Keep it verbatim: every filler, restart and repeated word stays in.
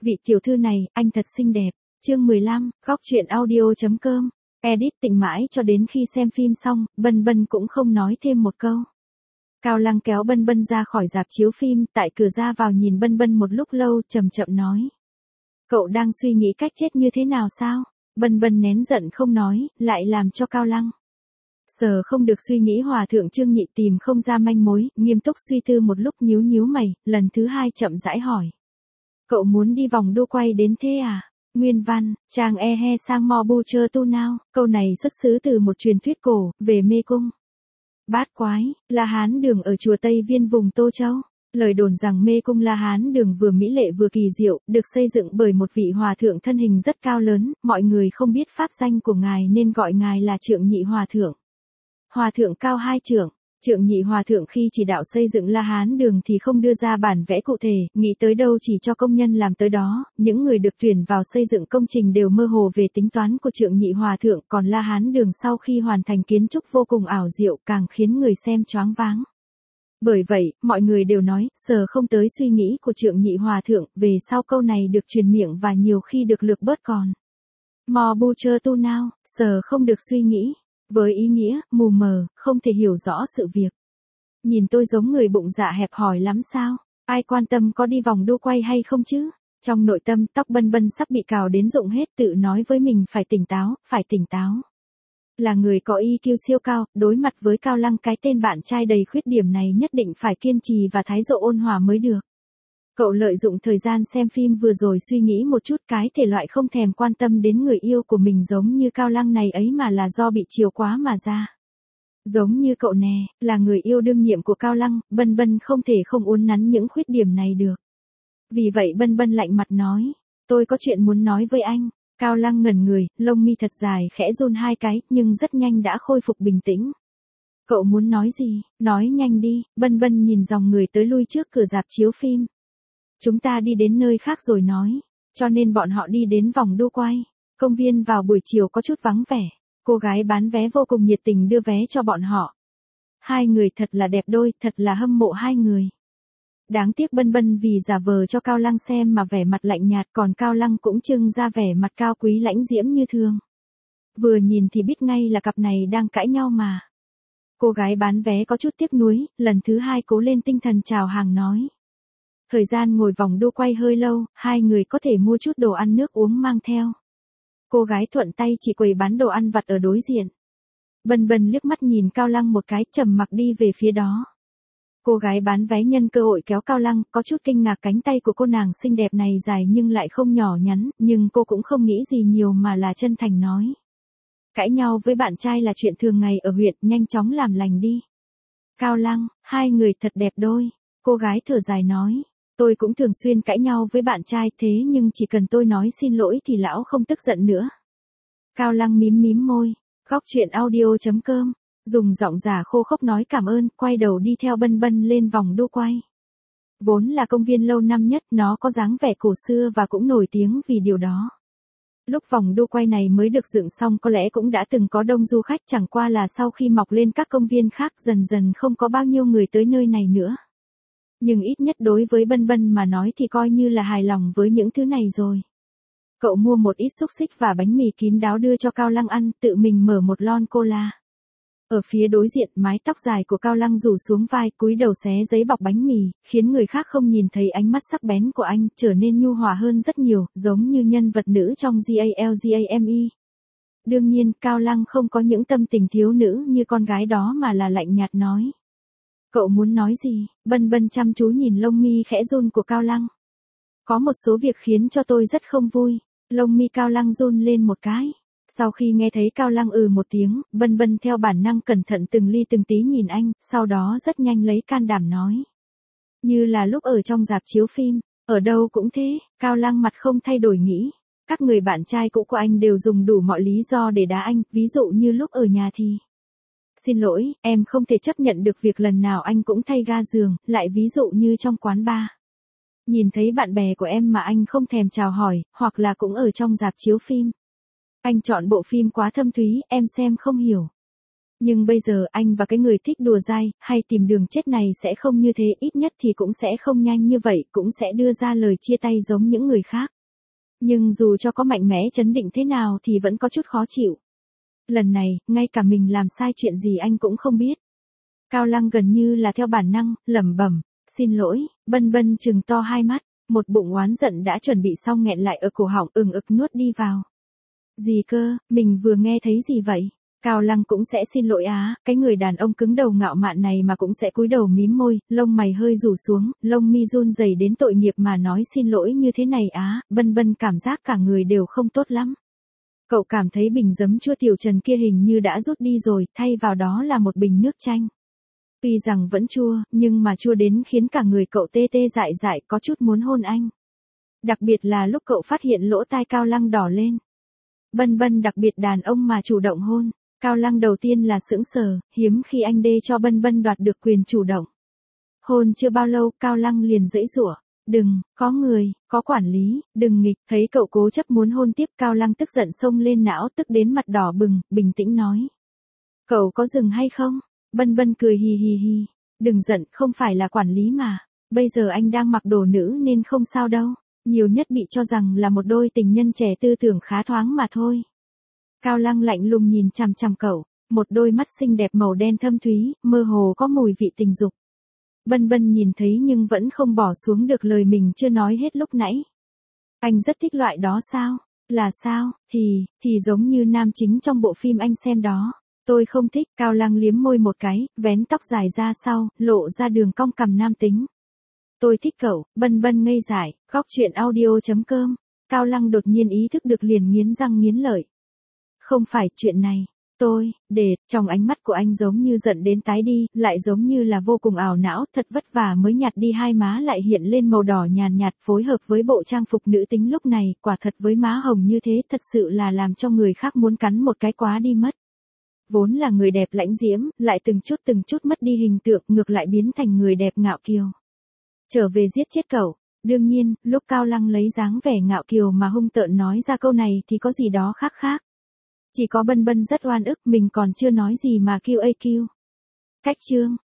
Vị tiểu thư này, anh thật xinh đẹp. Chương mười lăm, góc truyện audio chấm com. Edit tỉnh mãi cho đến khi xem phim xong, Bân Bân cũng không nói thêm một câu. Cao Lăng kéo Bân Bân ra khỏi rạp chiếu phim, tại cửa ra vào nhìn Bân Bân một lúc lâu, chậm chậm nói. Cậu đang suy nghĩ cách chết như thế nào sao? Bân Bân nén giận không nói, lại làm cho Cao Lăng sờ không được suy nghĩ. Hòa thượng Trương Nhị tìm không ra manh mối, nghiêm túc suy tư một lúc nhíu nhíu mày, lần thứ hai chậm rãi hỏi. Cậu muốn đi vòng đua quay đến thế à? Nguyên văn, Chàng e he sang mo bu chơ tu nào, câu này xuất xứ từ một truyền thuyết cổ, về mê cung. Bát quái, La Hán Đường ở chùa Tây Viên vùng Tô Châu. Lời đồn rằng mê cung La Hán Đường vừa mỹ lệ vừa kỳ diệu, được xây dựng bởi một vị hòa thượng thân hình rất cao lớn, mọi người không biết pháp danh của ngài nên gọi ngài là Trượng Nhị Hòa Thượng. Hòa thượng cao hai trượng. Trượng Nhị Hòa Thượng khi chỉ đạo xây dựng La Hán Đường thì không đưa ra bản vẽ cụ thể, nghĩ tới đâu chỉ cho công nhân làm tới đó, những người được tuyển vào xây dựng công trình đều mơ hồ về tính toán của Trượng Nhị Hòa Thượng, còn La Hán Đường sau khi hoàn thành kiến trúc vô cùng ảo diệu, càng khiến người xem choáng váng. Bởi vậy, mọi người đều nói, sờ không tới suy nghĩ của Trượng Nhị Hòa Thượng, về sau câu này được truyền miệng và nhiều khi được lược bớt còn. Mò bu chơ tu nào, sờ không được suy nghĩ. Với ý nghĩa, mù mờ, không thể hiểu rõ sự việc. Nhìn tôi giống người bụng dạ hẹp hòi lắm sao? Ai quan tâm có đi vòng đua quay hay không chứ? Trong nội tâm, tóc Bân Bân sắp bị cào đến rụng hết, tự nói với mình phải tỉnh táo, phải tỉnh táo. Là người có i kiu siêu cao, đối mặt với Cao Lăng cái tên bạn trai đầy khuyết điểm này nhất định phải kiên trì và thái độ ôn hòa mới được. Cậu lợi dụng thời gian xem phim vừa rồi suy nghĩ một chút, cái thể loại không thèm quan tâm đến người yêu của mình giống như Cao Lăng này ấy mà là do bị chiều quá mà ra. Giống như cậu nè, là người yêu đương nhiệm của Cao Lăng, Bân Bân không thể không uốn nắn những khuyết điểm này được. Vì vậy Bân Bân lạnh mặt nói, tôi có chuyện muốn nói với anh. Cao Lăng ngẩn người, lông mi thật dài khẽ run hai cái, nhưng rất nhanh đã khôi phục bình tĩnh. Cậu muốn nói gì, nói nhanh đi. Bân Bân nhìn dòng người tới lui trước cửa rạp chiếu phim. Chúng ta đi đến nơi khác rồi nói, cho nên bọn họ đi đến vòng đua quay. Công viên vào buổi chiều có chút vắng vẻ, cô gái bán vé vô cùng nhiệt tình đưa vé cho bọn họ. Hai người thật là đẹp đôi, thật là hâm mộ hai người. Đáng tiếc Bân Bân vì giả vờ cho Cao Lăng xem mà vẻ mặt lạnh nhạt, còn Cao Lăng cũng trưng ra vẻ mặt cao quý lãnh diễm như thường. Vừa nhìn thì biết ngay là cặp này đang cãi nhau mà. Cô gái bán vé có chút tiếc nuối, lần thứ hai cố lên tinh thần chào hàng nói. Thời gian ngồi vòng đua quay hơi lâu, hai người có thể mua chút đồ ăn nước uống mang theo. Cô gái thuận tay chỉ quầy bán đồ ăn vặt ở đối diện. Bân Bân liếc mắt nhìn Cao Lăng một cái, trầm mặc đi về phía đó. Cô gái bán vé nhân cơ hội kéo Cao Lăng, có chút kinh ngạc cánh tay của cô nàng xinh đẹp này dài nhưng lại không nhỏ nhắn, nhưng cô cũng không nghĩ gì nhiều mà là chân thành nói. Cãi nhau với bạn trai là chuyện thường ngày ở huyện, nhanh chóng làm lành đi. Cao Lăng, hai người thật đẹp đôi. Cô gái thở dài nói. Tôi cũng thường xuyên cãi nhau với bạn trai thế nhưng chỉ cần tôi nói xin lỗi thì lão không tức giận nữa. Cao Lăng mím mím môi. Góc truyện audio chấm com. Dùng giọng giả khô khốc nói cảm ơn, quay đầu đi theo Bân Bân lên vòng đua quay. Vốn là công viên lâu năm nhất, nó có dáng vẻ cổ xưa và cũng nổi tiếng vì điều đó. Lúc vòng đua quay này mới được dựng xong có lẽ cũng đã từng có đông du khách, chẳng qua là sau khi mọc lên các công viên khác dần dần không có bao nhiêu người tới nơi này nữa. Nhưng ít nhất đối với Bân Bân mà nói thì coi như là hài lòng với những thứ này rồi. Cậu mua một ít xúc xích và bánh mì kín đáo đưa cho Cao Lăng ăn, tự mình mở một lon cola. Ở phía đối diện, mái tóc dài của Cao Lăng rủ xuống vai, cúi đầu xé giấy bọc bánh mì, khiến người khác không nhìn thấy ánh mắt sắc bén của anh, trở nên nhu hòa hơn rất nhiều, giống như nhân vật nữ trong GALGAME. Đương nhiên, Cao Lăng không có những tâm tình thiếu nữ như con gái đó mà là lạnh nhạt nói. Cậu muốn nói gì? Bân Bân chăm chú nhìn lông mi khẽ run của Cao Lăng. Có một số việc khiến cho tôi rất không vui. Lông mi Cao Lăng run lên một cái. Sau khi nghe thấy Cao Lăng ừ một tiếng, Bân Bân theo bản năng cẩn thận từng ly từng tí nhìn anh, sau đó rất nhanh lấy can đảm nói. Như là lúc ở trong rạp chiếu phim, ở đâu cũng thế. Cao Lăng mặt không thay đổi nghĩ. Các người bạn trai cũ của anh đều dùng đủ mọi lý do để đá anh, ví dụ như lúc ở nhà thì. Xin lỗi, em không thể chấp nhận được việc lần nào anh cũng thay ga giường, lại ví dụ như trong quán bar. Nhìn thấy bạn bè của em mà anh không thèm chào hỏi, hoặc là cũng ở trong rạp chiếu phim. Anh chọn bộ phim quá thâm thúy, em xem không hiểu. Nhưng bây giờ anh và cái người thích đùa dai, hay tìm đường chết này sẽ không như thế, ít nhất thì cũng sẽ không nhanh như vậy, cũng sẽ đưa ra lời chia tay giống những người khác. Nhưng dù cho có mạnh mẽ chấn định thế nào thì vẫn có chút khó chịu. Lần này, ngay cả mình làm sai chuyện gì anh cũng không biết. Cao Lăng gần như là theo bản năng, lẩm bẩm, xin lỗi, Bân Bân trừng to hai mắt, một bụng oán giận đã chuẩn bị xong nghẹn lại ở cổ họng ừng ực nuốt đi vào. Gì cơ, mình vừa nghe thấy gì vậy? Cao Lăng cũng sẽ xin lỗi á, cái người đàn ông cứng đầu ngạo mạn này mà cũng sẽ cúi đầu mím môi, lông mày hơi rủ xuống, lông mi run rẩy đến tội nghiệp mà nói xin lỗi như thế này á, Bân Bân cảm giác cả người đều không tốt lắm. Cậu cảm thấy bình giấm chua tiểu trần kia hình như đã rút đi rồi, thay vào đó là một bình nước chanh. Tuy rằng vẫn chua, nhưng mà chua đến khiến cả người cậu tê tê dại dại có chút muốn hôn anh. Đặc biệt là lúc cậu phát hiện lỗ tai Cao Lăng đỏ lên. Bân Bân đặc biệt đàn ông mà chủ động hôn. Cao Lăng đầu tiên là sững sờ, hiếm khi anh đê cho Bân Bân đoạt được quyền chủ động. Hôn chưa bao lâu, Cao Lăng liền giãy giụa, đừng, có người, có quản lý, đừng nghịch, thấy cậu cố chấp muốn hôn tiếp, Cao Lăng tức giận xông lên não, tức đến mặt đỏ bừng, bình tĩnh nói. Cậu có dừng hay không? Bân Bân cười hì hì hì, đừng giận, không phải là quản lý mà, bây giờ anh đang mặc đồ nữ nên không sao đâu, nhiều nhất bị cho rằng là một đôi tình nhân trẻ tư tưởng khá thoáng mà thôi. Cao Lăng lạnh lùng nhìn chằm chằm cậu, một đôi mắt xinh đẹp màu đen thâm thúy, mơ hồ có mùi vị tình dục. Bân Bân nhìn thấy nhưng vẫn không bỏ xuống được lời mình chưa nói hết lúc nãy. Anh rất thích loại đó sao? Là sao? Thì, thì giống như nam chính trong bộ phim anh xem đó. Tôi không thích. Cao Lăng liếm môi một cái, vén tóc dài ra sau, lộ ra đường cong cằm nam tính. Tôi thích cậu. Bân Bân ngây dại, góc truyện audio chấm com. Cao Lăng đột nhiên ý thức được liền nghiến răng nghiến lợi. Không phải chuyện này. Tôi, để, trong ánh mắt của anh giống như giận đến tái đi, lại giống như là vô cùng ảo não, thật vất vả mới nhạt đi hai má lại hiện lên màu đỏ nhàn nhạt, phối hợp với bộ trang phục nữ tính lúc này, quả thật với má hồng như thế thật sự là làm cho người khác muốn cắn một cái quá đi mất. Vốn là người đẹp lãnh diễm, lại từng chút từng chút mất đi hình tượng, ngược lại biến thành người đẹp ngạo kiều. Trở về giết chết cậu. Đương nhiên, lúc Cao Lăng lấy dáng vẻ ngạo kiều mà hung tợn nói ra câu này thì có gì đó khác khác. Chỉ có Bân Bân rất oan ức, mình còn chưa nói gì mà kêu ây kêu. Cách chương.